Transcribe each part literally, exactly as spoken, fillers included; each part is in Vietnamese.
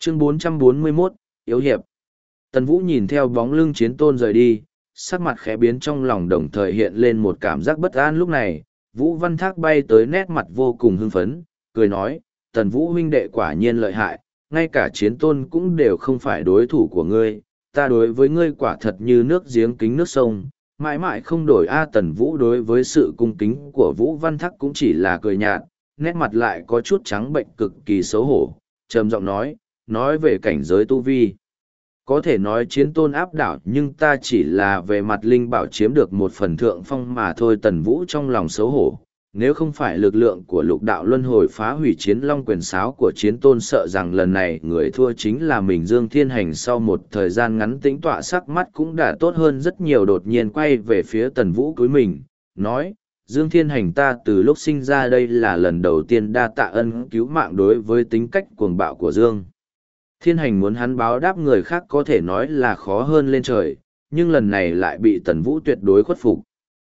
Chương bốn trăm bốn mươi mốt, Yếu hiệp. Tần Vũ nhìn theo bóng lưng Chiến Tôn rời đi, sắc mặt khẽ biến, trong lòng đồng thời hiện lên một cảm giác bất an. Lúc này, Vũ Văn Thác bay tới, nét mặt vô cùng hưng phấn, cười nói, Tần Vũ huynh đệ quả nhiên lợi hại, ngay cả Chiến Tôn cũng đều không phải đối thủ của ngươi, ta đối với ngươi quả thật như nước giếng kính nước sông, mãi mãi không đổi. A Tần Vũ đối với sự cung kính của Vũ Văn Thác cũng chỉ là cười nhạt, nét mặt lại có chút trắng bệnh, cực kỳ xấu hổ, trầm giọng nói, nói về cảnh giới tu vi. Có thể nói Chiến Tôn áp đảo, nhưng ta chỉ là về mặt linh bảo chiếm được một phần thượng phong mà thôi. Tần Vũ trong lòng xấu hổ, nếu không phải lực lượng của lục đạo luân hồi phá hủy Chiến Long quyền sáo của Chiến Tôn, sợ rằng lần này người thua chính là mình. Dương Thiên Hành sau một thời gian ngắn tĩnh tọa, sắc mắt cũng đã tốt hơn rất nhiều, đột nhiên quay về phía Tần Vũ cúi mình, nói, Dương Thiên Hành, ta từ lúc sinh ra đây là lần đầu tiên đa tạ ân cứu mạng. Đối với tính cách cuồng bạo của Dương Thiên Hành, muốn hắn báo đáp người khác có thể nói là khó hơn lên trời, nhưng lần này lại bị Tần Vũ tuyệt đối khuất phục.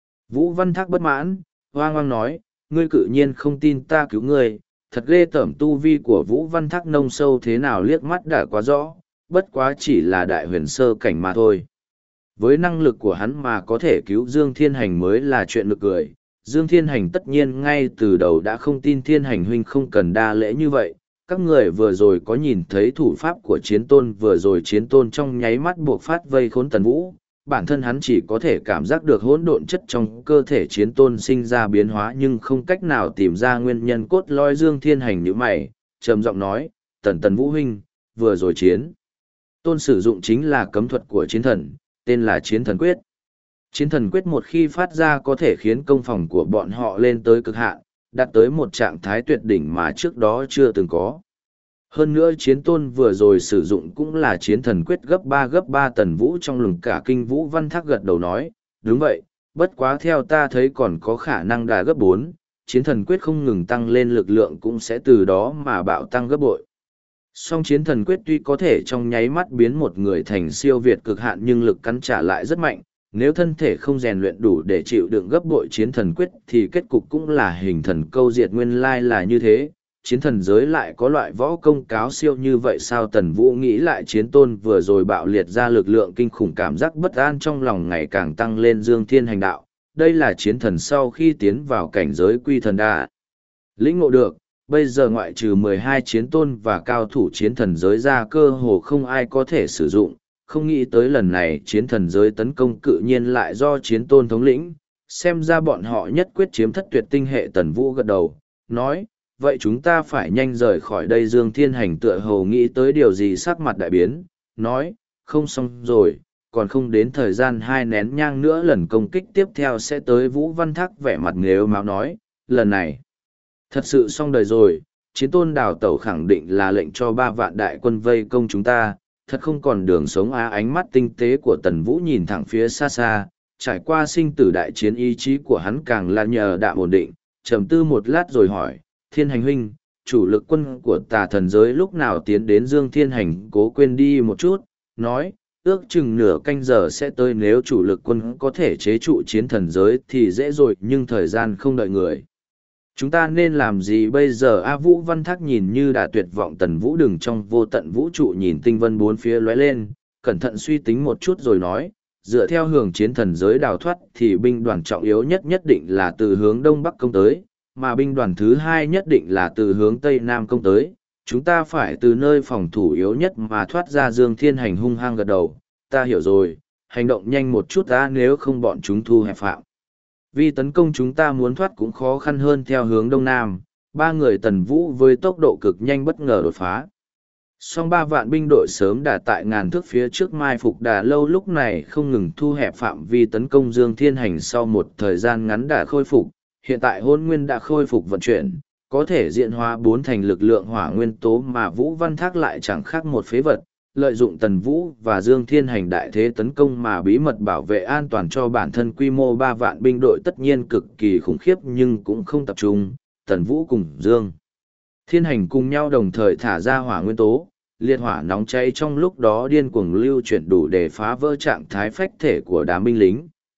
Vũ Văn Thác bất mãn, hoang hoang nói, ngươi cự nhiên không tin ta cứu ngươi, thật ghê tởm. Tu vi của Vũ Văn Thác nông sâu thế nào liếc mắt đã quá rõ, bất quá chỉ là đại huyền sơ cảnh mà thôi. Với năng lực của hắn mà có thể cứu Dương Thiên Hành mới là chuyện nực cười. Dương Thiên Hành tất nhiên ngay từ đầu đã không tin Thiên Hành huynh không cần đa lễ như vậy. Các người vừa rồi có nhìn thấy thủ pháp của Chiến Tôn, vừa rồi Chiến Tôn trong nháy mắt buộc phát vây khốn Tần Vũ, bản thân hắn chỉ có thể cảm giác được hỗn độn chất trong cơ thể Chiến Tôn sinh ra biến hóa, nhưng không cách nào tìm ra nguyên nhân cốt lõi. Dương Thiên Hành nhíu mày, trầm giọng nói, Tần Tần Vũ huynh, vừa rồi Chiến Tôn sử dụng chính là cấm thuật của Chiến Thần, tên là Chiến Thần Quyết. Chiến Thần Quyết một khi phát ra có thể khiến công phòng của bọn họ lên tới cực hạn, đạt tới một trạng thái tuyệt đỉnh mà trước đó chưa từng có. Hơn nữa Chiến Tôn vừa rồi sử dụng cũng là Chiến Thần Quyết gấp ba gấp ba. Tần Vũ trong lòng cả kinh. Vũ Văn Thác gật đầu nói, đúng vậy, bất quá theo ta thấy còn có khả năng đà gấp bốn, Chiến Thần Quyết không ngừng tăng lên, lực lượng cũng sẽ từ đó mà bạo tăng gấp bội. Song Chiến Thần Quyết tuy có thể trong nháy mắt biến một người thành siêu việt cực hạn, nhưng lực cắn trả lại rất mạnh. Nếu thân thể không rèn luyện đủ để chịu đựng gấp bội Chiến Thần Quyết thì kết cục cũng là hình thần câu diệt. Nguyên lai là như thế, chiến thần giới lại có loại võ công cáo siêu như vậy sao? Tần Vũ nghĩ lại Chiến Tôn vừa rồi bạo liệt ra lực lượng kinh khủng, cảm giác bất an trong lòng ngày càng tăng lên. Dương Thiên Hành đạo, đây là chiến thần sau khi tiến vào cảnh giới quy thần đà lĩnh ngộ được, bây giờ ngoại trừ mười hai Chiến Tôn và cao thủ chiến thần giới ra cơ hồ không ai có thể sử dụng. Không nghĩ tới lần này chiến thần giới tấn công cự nhiên lại do Chiến Tôn thống lĩnh, xem ra bọn họ nhất quyết chiếm thất tuyệt tinh hệ. Tần Vũ gật đầu, nói, vậy chúng ta phải nhanh rời khỏi đây. Dương Thiên Hành tựa hồ nghĩ tới điều gì, sắc mặt đại biến, nói, không xong rồi, còn không đến thời gian hai nén nhang nữa lần công kích tiếp theo sẽ tới. Vũ Văn Thác vẻ mặt nghếu máu nói, lần này thật sự xong đời rồi, Chiến Tôn đào tẩu khẳng định là lệnh cho ba vạn đại quân vây công chúng ta, thật không còn đường sống. Á, ánh mắt tinh tế của Tần Vũ nhìn thẳng phía xa xa, trải qua sinh tử đại chiến ý chí của hắn càng là nhờ đạm ổn định, trầm tư một lát rồi hỏi, Thiên Hành huynh, chủ lực quân của tà thần giới lúc nào tiến đến? Dương Thiên Hành cố quên đi một chút, nói, ước chừng nửa canh giờ sẽ tới. Nếu chủ lực quân có thể chế trụ chiến thần giới thì dễ rồi, nhưng thời gian không đợi người. Chúng ta nên làm gì bây giờ? A Vũ Văn Thác nhìn như đã tuyệt vọng. Tần Vũ đừng trong vô tận vũ trụ nhìn tinh vân bốn phía lóe lên, cẩn thận suy tính một chút rồi nói, dựa theo hướng chiến thần giới đào thoát thì binh đoàn trọng yếu nhất nhất định là từ hướng đông bắc công tới, mà binh đoàn thứ hai nhất định là từ hướng tây nam công tới. Chúng ta phải từ nơi phòng thủ yếu nhất mà thoát ra. Dương Thiên Hành hung hăng gật đầu, ta hiểu rồi, hành động nhanh một chút ta, nếu không bọn chúng thu hẹp phạm vì tấn công chúng ta muốn thoát cũng khó khăn hơn. Theo hướng đông nam, ba người Tần Vũ với tốc độ cực nhanh bất ngờ đột phá. Song ba vạn binh đội sớm đã tại ngàn thước phía trước mai phục đã lâu, lúc này không ngừng thu hẹp phạm vi tấn công. Dương Thiên Hành sau một thời gian ngắn đã khôi phục, hiện tại hôn nguyên đã khôi phục vận chuyển, có thể diện hóa bốn thành lực lượng hỏa nguyên tố, mà Vũ Văn Thác lại chẳng khác một phế vật, lợi dụng Tần Vũ và Dương Thiên Hành đại thế tấn công mà bí mật bảo vệ an toàn cho bản thân. Quy mô ba vạn binh đội tất nhiên cực kỳ khủng khiếp nhưng cũng không tập trung. Tần Vũ cùng Dương Thiên Hành cùng nhau đồng thời thả ra hỏa nguyên tố, liệt hỏa nóng cháy trong lúc đó điên cuồng lưu chuyển, đủ để phá vỡ trạng thái phách thể của đám binh lính.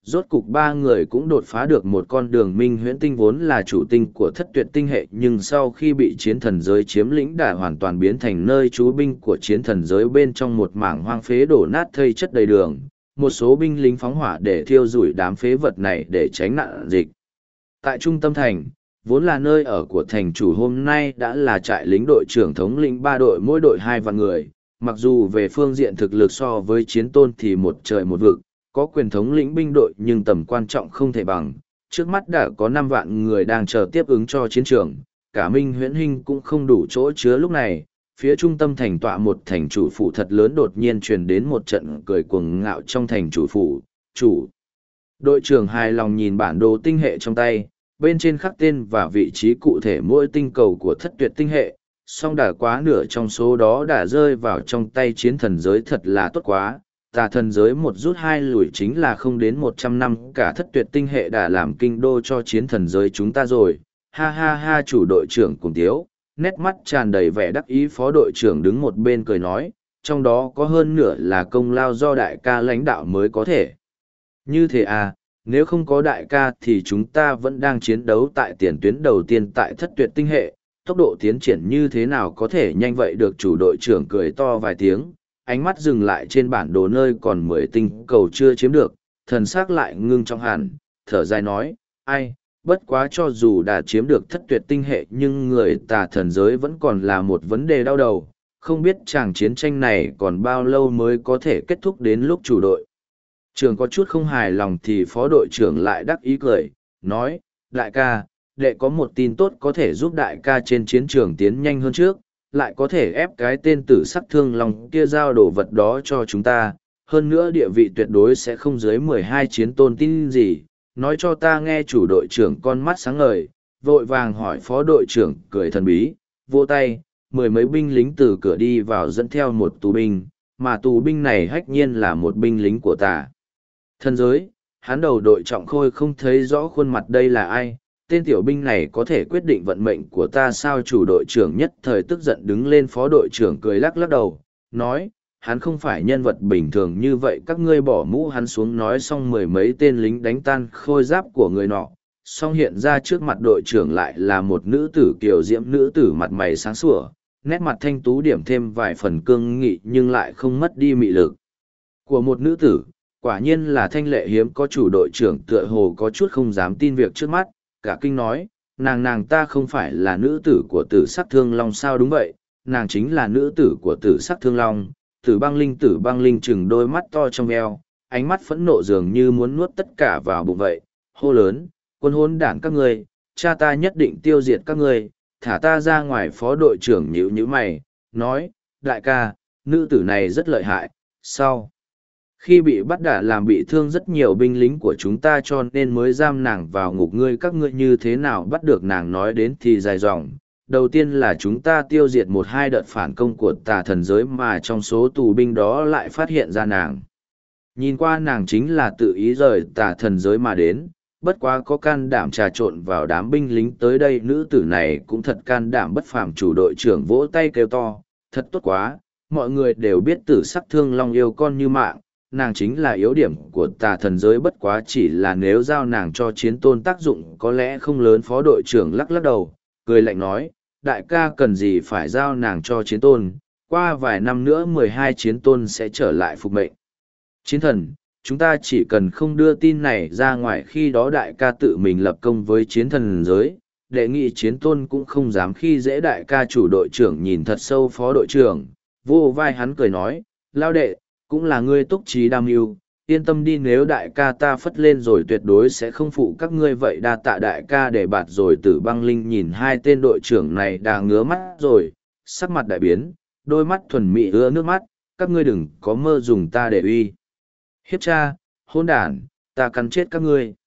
rốt cục ba người cũng đột phá được một con đường. Minh huyễn tinh vốn là chủ tinh của thất tuyệt tinh hệ, nhưng sau khi bị chiến thần giới chiếm lĩnh đã hoàn toàn biến thành nơi trú binh của chiến thần giới. Bên trong một mảng hoang phế đổ nát thây chất đầy đường, một số binh lính phóng hỏa để thiêu rủi đám phế vật này để tránh nạn dịch. Tại trung tâm thành, vốn là nơi ở của thành chủ, hôm nay đã là trại lính. Đội trưởng thống lĩnh ba đội, mỗi đội hai vạn người. Mặc dù về phương diện thực lực so với chiến tôn thì một trời một vực, có quyền thống lĩnh binh đội, nhưng tầm quan trọng không thể bằng. Trước mắt đã có năm vạn người đang chờ tiếp ứng cho chiến trường, cả Minh Huyễn Hinh cũng không đủ chỗ chứa. Lúc này, phía trung tâm thành tọa một thành chủ phủ thật lớn, đột nhiên truyền đến một trận cười cuồng ngạo trong thành chủ phủ. Chủ đội trưởng hài lòng nhìn bản đồ tinh hệ trong tay, bên trên khắc tên và vị trí cụ thể mỗi tinh cầu của thất tuyệt tinh hệ, song đã quá nửa trong số đó đã rơi vào trong tay chiến thần giới. Thật là tốt quá, tà thần giới một rút hai lùi chính là không đến một trăm năm, cả thất tuyệt tinh hệ đã làm kinh đô cho chiến thần giới chúng ta rồi. Ha ha ha, chủ đội trưởng cùng tiếu, nét mắt tràn đầy vẻ đắc ý. Phó đội trưởng đứng một bên cười nói, trong đó có hơn nửa là công lao do đại ca lãnh đạo mới có thể. Như thế à, nếu không có đại ca thì chúng ta vẫn đang chiến đấu tại tiền tuyến đầu tiên tại thất tuyệt tinh hệ, tốc độ tiến triển như thế nào có thể nhanh vậy được. Chủ đội trưởng cười to vài tiếng, ánh mắt dừng lại trên bản đồ nơi còn mười tinh cầu chưa chiếm được, thần sắc lại ngưng trọng hẳn, thở dài nói, ai, bất quá cho dù đã chiếm được thất tuyệt tinh hệ nhưng người tà thần giới vẫn còn là một vấn đề đau đầu, không biết chàng chiến tranh này còn bao lâu mới có thể kết thúc. Đến lúc chủ đội trưởng có chút không hài lòng thì phó đội trưởng lại đắc ý cười, nói, đại ca, đệ có một tin tốt có thể giúp đại ca trên chiến trường tiến nhanh hơn trước, lại có thể ép cái tên tử sắc thương long kia giao đồ vật đó cho chúng ta, hơn nữa địa vị tuyệt đối sẽ không dưới mười hai chiến tôn. Tin gì? Nói cho ta nghe. Chủ đội trưởng con mắt sáng ngời, vội vàng hỏi. Phó đội trưởng cười thần bí, vỗ tay, mười mấy binh lính từ cửa đi vào dẫn theo một tù binh, mà tù binh này hách nhiên là một binh lính của tà thần giới. Hắn đầu đội trọng khôi, không thấy rõ khuôn mặt đây là ai. Tên tiểu binh này có thể quyết định vận mệnh của ta sao? Chủ đội trưởng nhất thời tức giận đứng lên. Phó đội trưởng cười lắc lắc đầu, nói, hắn không phải nhân vật bình thường như vậy. Các ngươi bỏ mũ hắn xuống. Nói xong mười mấy tên lính đánh tan khôi giáp của người nọ, song hiện ra trước mặt đội trưởng lại là một nữ tử kiều diễm. Nữ tử mặt mày sáng sủa, nét mặt thanh tú, điểm thêm vài phần cương nghị nhưng lại không mất đi mị lực của một nữ tử. Quả nhiên là thanh lệ hiếm có. Chủ đội trưởng tựa hồ có chút không dám tin việc trước mắt, cả kinh nói, nàng nàng ta không phải là nữ tử của tử sắc thương long sao? Đúng vậy, nàng chính là nữ tử của tử sắc thương long. Tử băng linh. Tử băng linh chừng đôi mắt to trong veo, ánh mắt phẫn nộ dường như muốn nuốt tất cả vào bụng vậy, hô lớn, quân hôn đảng các ngươi, cha ta nhất định tiêu diệt các ngươi, thả ta ra ngoài. Phó đội trưởng nhíu nhíu mày, nói, đại ca, nữ tử này rất lợi hại, sau khi bị bắt đã làm bị thương rất nhiều binh lính của chúng ta cho nên mới giam nàng vào ngục. Ngươi các ngươi như thế nào bắt được nàng? Nói đến thì dài dòng. Đầu tiên là chúng ta tiêu diệt một hai đợt phản công của tà thần giới, mà trong số tù binh đó lại phát hiện ra nàng. Nhìn qua nàng chính là tự ý rời tà thần giới mà đến, bất quá có can đảm trà trộn vào đám binh lính tới đây. Nữ tử này cũng thật can đảm bất phàm. Chủ đội trưởng vỗ tay kêu to, thật tốt quá, mọi người đều biết tử sắc thương long yêu con như mạng, nàng chính là yếu điểm của tà thần giới, bất quá chỉ là nếu giao nàng cho chiến tôn tác dụng có lẽ không lớn. Phó đội trưởng lắc lắc đầu, cười lạnh nói, đại ca cần gì phải giao nàng cho chiến tôn, qua vài năm nữa mười hai chiến tôn sẽ trở lại phục mệnh chiến thần, chúng ta chỉ cần không đưa tin này ra ngoài, khi đó đại ca tự mình lập công với chiến thần giới, đệ nghị chiến tôn cũng không dám khi dễ đại ca. Chủ đội trưởng nhìn thật sâu phó đội trưởng, vô vai hắn cười nói, lao đệ, cũng là ngươi túc trí đam mưu, yên tâm đi, nếu đại ca ta phất lên rồi tuyệt đối sẽ không phụ các ngươi vậy. Đa tạ đại ca để bạt rồi. Tử băng linh nhìn hai tên đội trưởng này đã ngứa mắt rồi, sắc mặt đại biến, đôi mắt thuần mị ứa nước mắt, các ngươi đừng có mơ dùng ta để uy hiếp cha, hôn đản, ta cắn chết các ngươi.